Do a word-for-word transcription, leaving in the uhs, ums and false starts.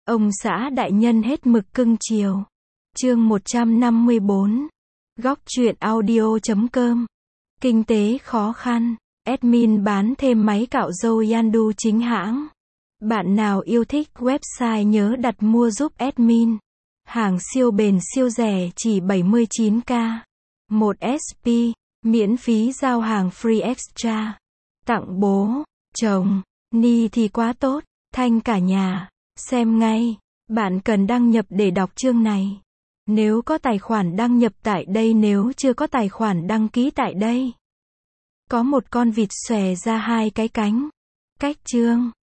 Ông xã đại nhân hết mực cưng chiều. Chương một trăm năm mươi bốn. Góc truyện audio chấm com. Kinh tế khó khăn. Admin bán thêm máy cạo râu Yandu chính hãng. Bạn nào yêu thích website nhớ đặt mua giúp admin. Hàng siêu bền siêu rẻ chỉ bảy mươi chín k. một ét pê. Miễn phí giao hàng free extra. Tặng bố, chồng, ni thì quá tốt. Thanh cả nhà. Xem ngay. Bạn cần đăng nhập để đọc chương này. Nếu có tài khoản đăng nhập tại đây, nếu chưa có tài khoản đăng ký tại đây. Có một con vịt xòe ra hai cái cánh. Cách chương.